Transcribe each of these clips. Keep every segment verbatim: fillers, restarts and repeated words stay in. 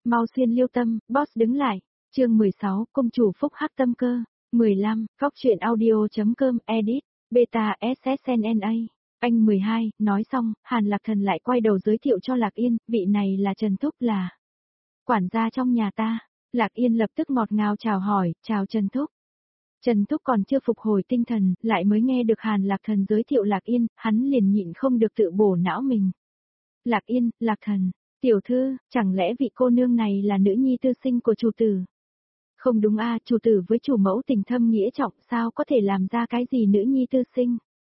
mau xuyên liêu tâm, boss đứng lại. Chương mười sáu, công chủ phúc hắc tâm cơ. mười lăm, góc truyện audio.com, edit, beta ét ét en en a. Anh mười hai, nói xong, Hàn Lạc Thần lại quay đầu giới thiệu cho Lạc Yên, vị này là Trần Thúc, là quản gia trong nhà ta. Lạc Yên lập tức ngọt ngào chào hỏi, chào Trần Thúc. Trần Thúc còn chưa phục hồi tinh thần, lại mới nghe được Hàn Lạc Thần giới thiệu Lạc Yên, hắn liền nhịn không được tự bổ não mình. Lạc Yên, Lạc Thần, tiểu thư, chẳng lẽ vị cô nương này là nữ nhi tư sinh của chủ tử? Không đúng a, chủ tử với chủ mẫu tình thâm nghĩa trọng, sao có thể làm ra cái gì nữ nhi tư sinh?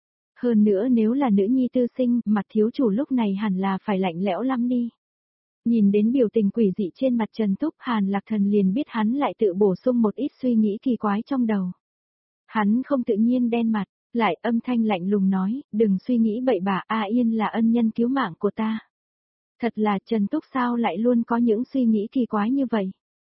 Hơn nữa nếu là nữ nhi tư sinh, mặt thiếu chủ lúc này hẳn là phải lạnh lẽo lắm đi. Nhìn đến biểu tình quỷ dị trên mặt Trần Thúc, Hàn Lạc Thần liền biết hắn lại tự bổ sung một ít suy nghĩ kỳ quái trong đầu. Hắn không tự nhiên đen mặt, lại âm thanh lạnh lùng nói, đừng suy nghĩ bậy bạ, A Yên là ân nhân cứu mạng của ta. Thật là Trần Thúc sao lại luôn có những suy nghĩ kỳ quái như vậy.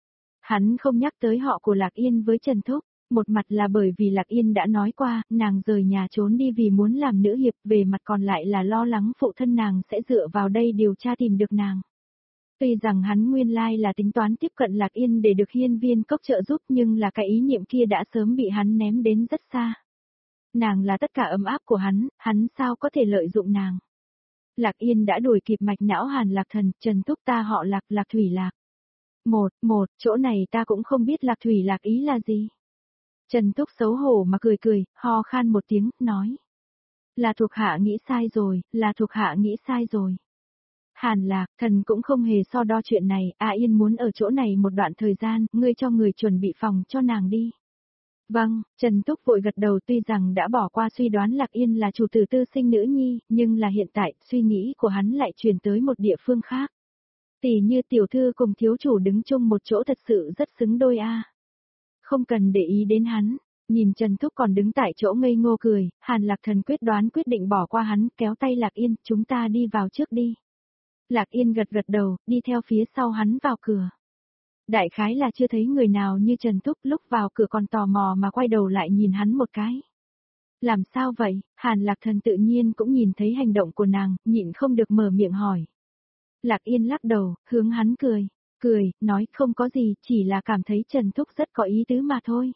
Hắn không nhắc tới họ của Lạc Yên với Trần Thúc, một mặt là bởi vì Lạc Yên đã nói qua, nàng rời nhà trốn đi vì muốn làm nữ hiệp, về mặt còn lại là lo lắng phụ thân nàng sẽ dựa vào đây điều tra tìm được nàng. Tuy rằng hắn nguyên lai là tính toán tiếp cận Lạc Yên để được hiên viên cốc trợ giúp, nhưng là cái ý niệm kia đã sớm bị hắn ném đến rất xa. Nàng là tất cả ấm áp của hắn, hắn sao có thể lợi dụng nàng. Lạc Yên đã đuổi kịp mạch não Hàn Lạc Thần, Trần Thúc ta họ Lạc, Lạc Thủy Lạc. Một, một, chỗ này ta cũng không biết Lạc Thủy Lạc ý là gì. Trần Thúc xấu hổ mà cười cười, ho khan một tiếng, nói. Là thuộc hạ nghĩ sai rồi, là thuộc hạ nghĩ sai rồi. Hàn Lạc, thần cũng không hề so đo chuyện này, A Yên muốn ở chỗ này một đoạn thời gian, ngươi cho người chuẩn bị phòng cho nàng đi. Vâng, Trần Thúc vội gật đầu, tuy rằng đã bỏ qua suy đoán Lạc Yên là chủ tử tư sinh nữ nhi, nhưng là hiện tại, suy nghĩ của hắn lại chuyển tới một địa phương khác. Tỷ như tiểu thư cùng thiếu chủ đứng chung một chỗ thật sự rất xứng đôi a. Không cần để ý đến hắn, nhìn Trần Thúc còn đứng tại chỗ ngây ngô cười, Hàn Lạc Thần quyết đoán quyết định bỏ qua hắn, kéo tay Lạc Yên, chúng ta đi vào trước đi. Lạc Yên gật gật đầu, đi theo phía sau hắn vào cửa. Đại khái là chưa thấy người nào như Trần Thúc, lúc vào cửa còn tò mò mà quay đầu lại nhìn hắn một cái. Làm sao vậy? Hàn Lạc Thần tự nhiên cũng nhìn thấy hành động của nàng, nhịn không được mở miệng hỏi. Lạc Yên lắc đầu, hướng hắn cười, cười, nói không có gì, chỉ là cảm thấy Trần Thúc rất có ý tứ mà thôi.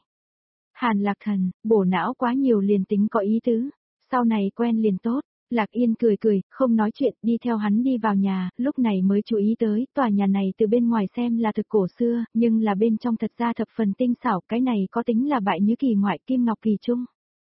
Hàn Lạc Thần, bổ não quá nhiều liền tính có ý tứ, sau này quen liền tốt. Lạc Yên cười cười, không nói chuyện, đi theo hắn đi vào nhà, lúc này mới chú ý tới, tòa nhà này từ bên ngoài xem là thực cổ xưa, nhưng là bên trong thật ra thập phần tinh xảo, cái này có tính là bại nhứ kỳ ngoại kim ngọc kỳ trung.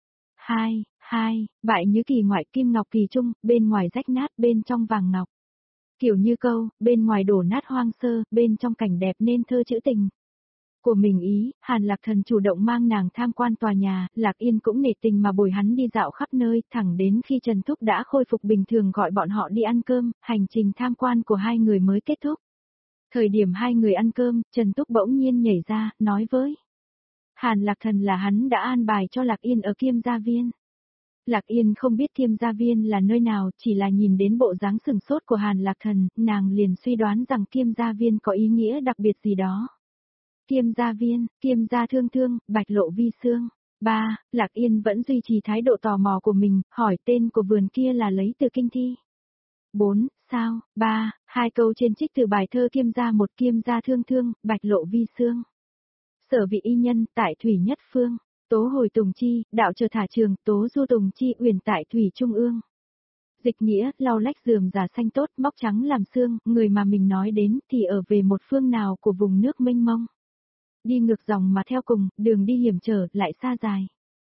Hai, hai, bại nhứ kỳ ngoại kim ngọc kỳ trung, bên ngoài rách nát, bên trong vàng ngọc. Kiểu như câu, bên ngoài đổ nát hoang sơ, bên trong cảnh đẹp nên thơ trữ tình. Của mình ý, Hàn Lạc Thần chủ động mang nàng tham quan tòa nhà, Lạc Yên cũng nể tình mà bồi hắn đi dạo khắp nơi, thẳng đến khi Trần Thúc đã khôi phục bình thường gọi bọn họ đi ăn cơm, hành trình tham quan của hai người mới kết thúc. Thời điểm hai người ăn cơm, Trần Thúc bỗng nhiên nhảy ra, nói với Hàn Lạc Thần là hắn đã an bài cho Lạc Yên ở Kiêm Gia Viên. Lạc Yên không biết Kiêm Gia Viên là nơi nào, chỉ là nhìn đến bộ dáng sừng sốt của Hàn Lạc Thần, nàng liền suy đoán rằng Kiêm Gia Viên có ý nghĩa đặc biệt gì đó. Kiêm Gia Viên, Kiêm Gia Thương Thương, Bạch Lộ Vi Sương. Ba, Lạc Yên vẫn duy trì thái độ tò mò của mình, hỏi tên của vườn kia là lấy từ kinh thi. Bốn, sao, ba, hai câu trên trích từ bài thơ Kiêm Gia một Kiêm Gia Thương Thương, Bạch Lộ Vi Sương. Sở vị y nhân, tại Thủy Nhất Phương, tố hồi Tùng Chi, đạo chờ thả trường, tố du Tùng Chi uyển tại Thủy Trung ương. Dịch nghĩa, lau lách rườm rà xanh tốt, móc trắng làm xương, người mà mình nói đến thì ở về một phương nào của vùng nước mênh mông. Đi ngược dòng mà theo cùng, đường đi hiểm trở, lại xa dài.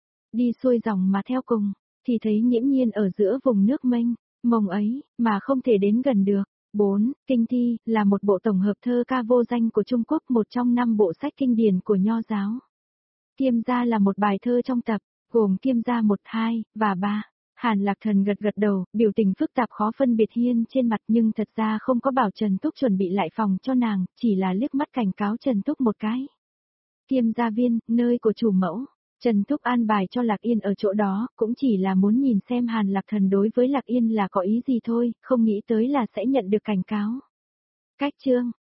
Đi xuôi dòng mà theo cùng, thì thấy nghiễm nhiên ở giữa vùng nước mênh mông ấy, mà không thể đến gần được. Bốn, Kinh thi, là một bộ tổng hợp thơ ca vô danh của Trung Quốc, một trong năm bộ sách kinh điển của Nho giáo. Kiêm Gia là một bài thơ trong tập, gồm Kiêm Gia một, hai, và ba. Hàn Lạc Thần gật gật đầu, biểu tình phức tạp khó phân biệt hiên trên mặt, nhưng thật ra không có bảo Trần Thúc chuẩn bị lại phòng cho nàng, chỉ là liếc mắt cảnh cáo Trần Thúc một cái. Kiêm Gia Viên, nơi của chủ mẫu. Trần Thúc an bài cho Lạc Yên ở chỗ đó, cũng chỉ là muốn nhìn xem Hàn Lạc Thần đối với Lạc Yên là có ý gì thôi, không nghĩ tới là sẽ nhận được cảnh cáo. Cách chương,